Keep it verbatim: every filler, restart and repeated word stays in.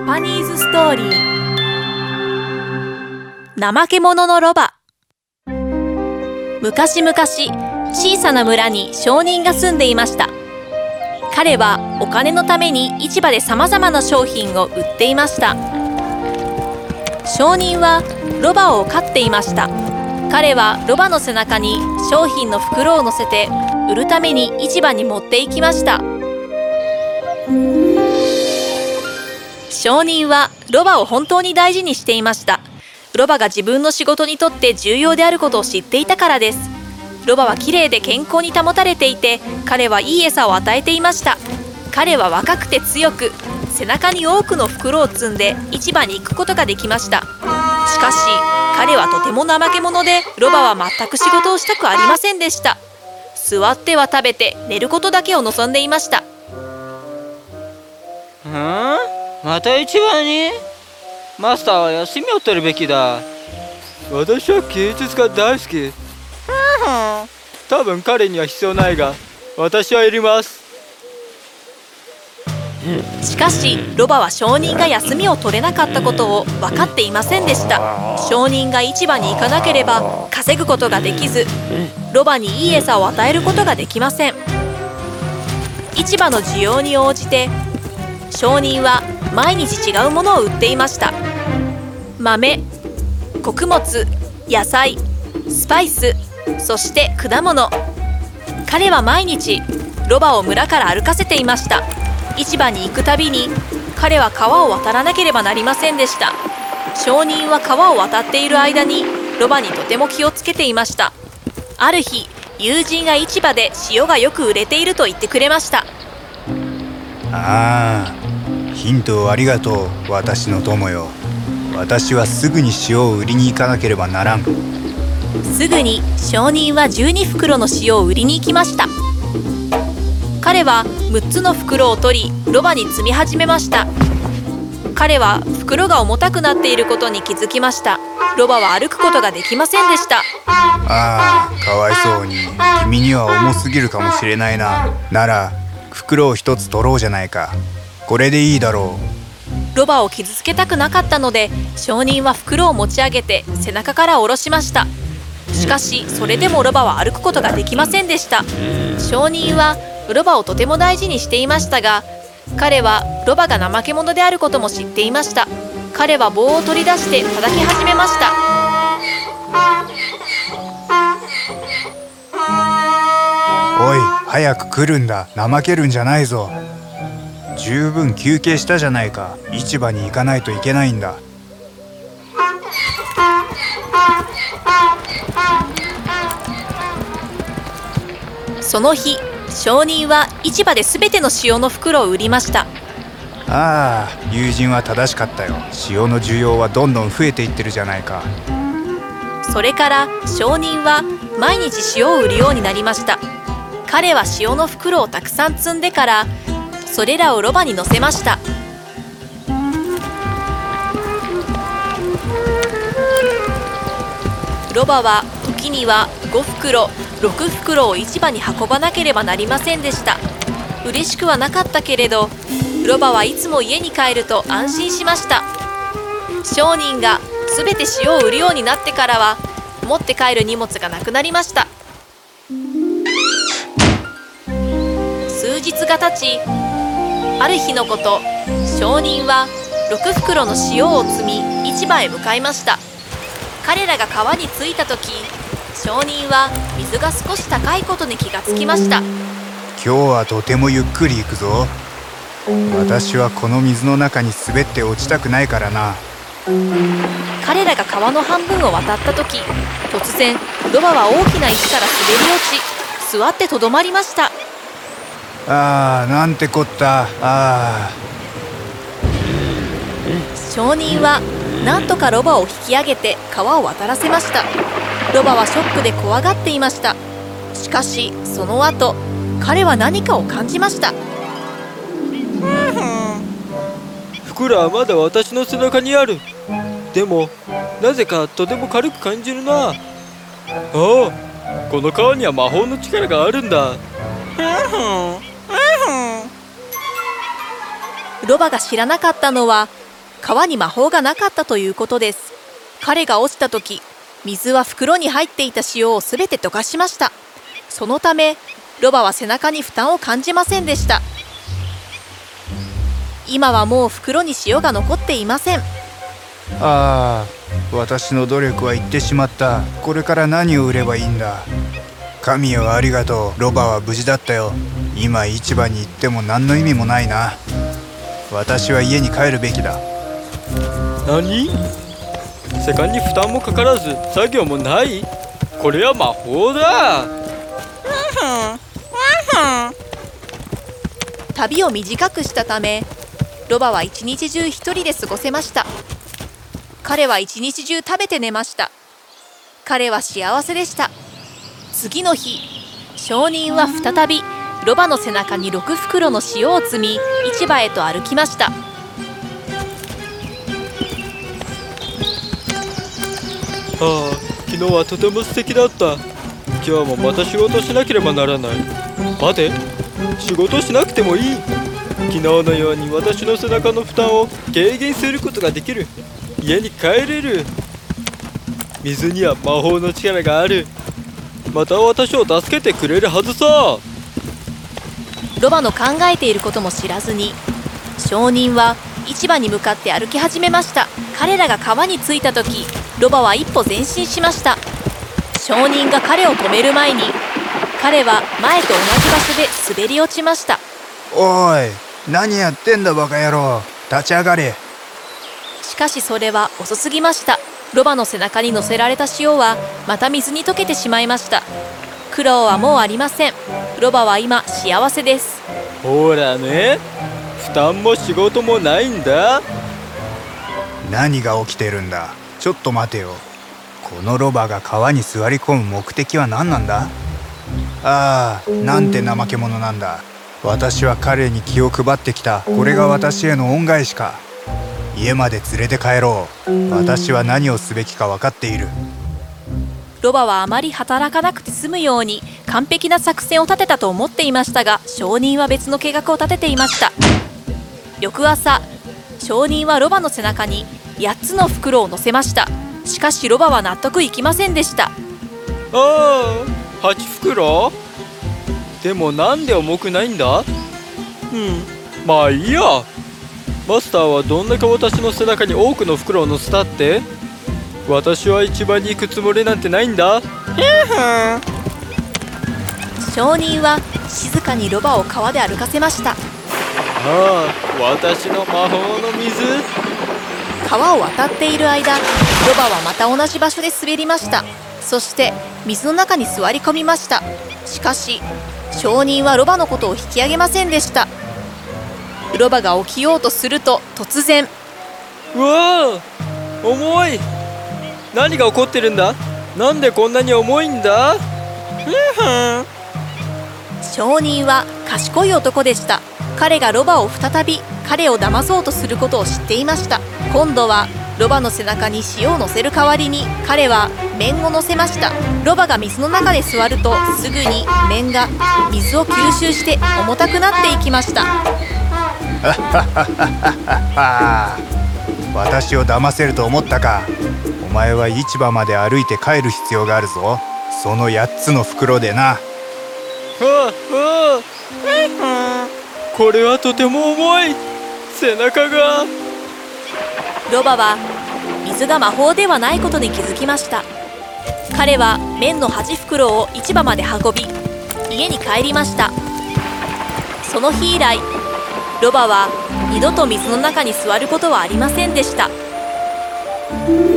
パニーズストーリー。怠け者のロバ。昔々、小さな村に商人が住んでいました。彼はお金のために市場でさまざまな商品を売っていました。商人はロバを飼っていました。彼はロバの背中に商品の袋を乗せて売るために市場に持って行きました。商人はロバを本当に大事にしていました。ロバが自分の仕事にとって重要であることを知っていたからです。ロバはきれいで健康に保たれていて、彼はいい餌を与えていました。彼は若くて強く、背中に多くの袋を積んで市場に行くことができました。しかし彼はとても怠け者で、ロバは全く仕事をしたくありませんでした。座っては食べて寝ることだけを望んでいました。 ん？また市場に？マスターは休みを取るべきだ。 私は芸術が大好き。多分彼には必要ないが、私はいります。 しかしロバは商人が休みを取れなかったことを分かっていませんでした。商人が市場に行かなければ稼ぐことができず、ロバにいい餌を与えることができません。市場の需要に応じて商人は毎日違うものを売っていました。豆、穀物、野菜、スパイス、そして果物。彼は毎日ロバを村から歩かせていました。市場に行くたびに彼は川を渡らなければなりませんでした。商人は川を渡っている間にロバにとても気をつけていました。ある日、友人が市場で塩がよく売れていると言ってくれました。 ああ、ヒントをありがとう、私の友よ。私はすぐに塩を売りに行かなければならん。 すぐに商人はじゅうに袋の塩を売りに行きました。彼はむっつの袋を取り、ロバに積み始めました。彼は袋が重たくなっていることに気づきました。ロバは歩くことができませんでした。 ああ、かわいそうに。君には重すぎるかもしれないな。なら袋を一つ取ろうじゃないか。これでいいだろう。ロバを傷つけたくなかったので、商人は袋を持ち上げて背中から下ろしました。しかしそれでもロバは歩くことができませんでした。商人はロバをとても大事にしていましたが、彼はロバが怠け者であることも知っていました。彼は棒を取り出して叩き始めました。 おい、早く来るんだ。怠けるんじゃないぞ。十分休憩したじゃないか。市場に行かないといけないんだ。 その日、商人は市場で全ての塩の袋を売りました。 ああ、友人は正しかったよ。塩の需要はどんどん増えていってるじゃないか。 それから商人は毎日塩を売るようになりました。彼は塩の袋をたくさん積んでから、それらをロバに乗せました。ロバは時にはご袋、ろく袋を市場に運ばなければなりませんでした。嬉しくはなかったけれど、ロバはいつも家に帰ると安心しました。商人がすべて塩を売るようになってからは、持って帰る荷物がなくなりました。数日が経ち、ある日のこと、商人はろく袋の塩を積み市場へ向かいました。彼らが川に着いた時、商人は水が少し高いことに気がつきました。 今日はとてもゆっくり行くぞ。私はこの水の中に滑って落ちたくないからな。 彼らが川の半分を渡った時、突然ロバは大きな石から滑り落ち、座ってとどまりました。 ああ、なんてこった。ああ。 商人はなんとかロバを引き上げて川を渡らせました。ロバはショックで怖がっていました。しかしその後、彼は何かを感じました。 袋はまだ私の背中にある。でもなぜかとても軽く感じるな。ああ、この川には魔法の力があるんだ。 ロバが知らなかったのは、 川に魔法がなかったということです。彼が落ちた時、水は袋に入っていた塩をすべて溶かしました。そのためロバは背中に負担を感じませんでした。今はもう袋に塩が残っていません。 ああ、私の努力は言ってしまった。これから何を売ればいいんだ。神よ、ありがとう。ロバは無事だったよ。今市場に行っても何の意味もないな。私は家に帰るべきだ。 何？世界に負担もかからず作業もない？これは魔法だ。 旅を短くしたためロバは一日中一人で過ごせました。彼は一日中食べて寝ました。彼は幸せでした。次の日、商人は再びロバの背中にろく袋の塩を積み市場へと歩きました。 ああ、昨日はとても素敵だった。今日もまた仕事しなければならない。待て、仕事しなくてもいい。昨日のように私の背中の負担を軽減することができる。家に帰れる。水には魔法の力がある。また私を助けてくれるはずさ。 ロバの考えていることも知らずに商人は市場に向かって歩き始めました。彼らが川に着いた時、ロバは一歩前進しました。商人が彼を止める前に彼は前と同じ場所で滑り落ちました。 おい、何やってんだバカ野郎。立ち上がれ。 しかしそれは遅すぎました。ロバの背中に乗せられた塩はまた水に溶けてしまいました。苦労はもうありません。ロバは今幸せです。 ほらね、負担も仕事もないんだ。 何が起きてるんだ。ちょっと待てよ。このロバが川に座り込む目的は何なんだ。ああ、なんて怠け者なんだ。私は彼に気を配ってきた。これが私への恩返しか。家まで連れて帰ろう。私は何をすべきか分かっている。 ロバはあまり働かなくて済むように完璧な作戦を立てたと思っていましたが、商人は別の計画を立てていました。翌朝、商人はロバの背中にやっつの袋を乗せました。しかしロバは納得いきませんでした。 ああ、はち袋？でもなんで重くないんだ？うん、まあいいや。マスターはどんだけ私の背中に多くの袋を乗せたって？私は市場に行くつもりなんてないんだ。 商人は静かにロバを川で歩かせました。 ああ、私の魔法の水。 川を渡っている間、ロバはまた同じ場所で滑りました。そして水の中に座り込みました。しかし商人はロバのことを引き上げませんでした。ロバが起きようとすると突然、 うわあ、重い。何が起こってるんだ。なんでこんなに重いんだ。 商人は賢い男でした。彼がロバを再び彼を騙そうとすることを知っていました。今度はロバの背中に塩を乗せる代わりに彼は麺を乗せました。ロバが水の中で座るとすぐに麺が水を吸収して重たくなっていきました。 私を騙せると思ったか。お前は市場まで歩いて帰る必要があるぞ。そのやっつの袋でな。 はあはあ、これはとても重い。背中が。 ロバは水が魔法ではないことに気づきました。彼は麺のはち袋を市場まで運び家に帰りました。その日以来ロバは二度と水の中に座ることはありませんでした。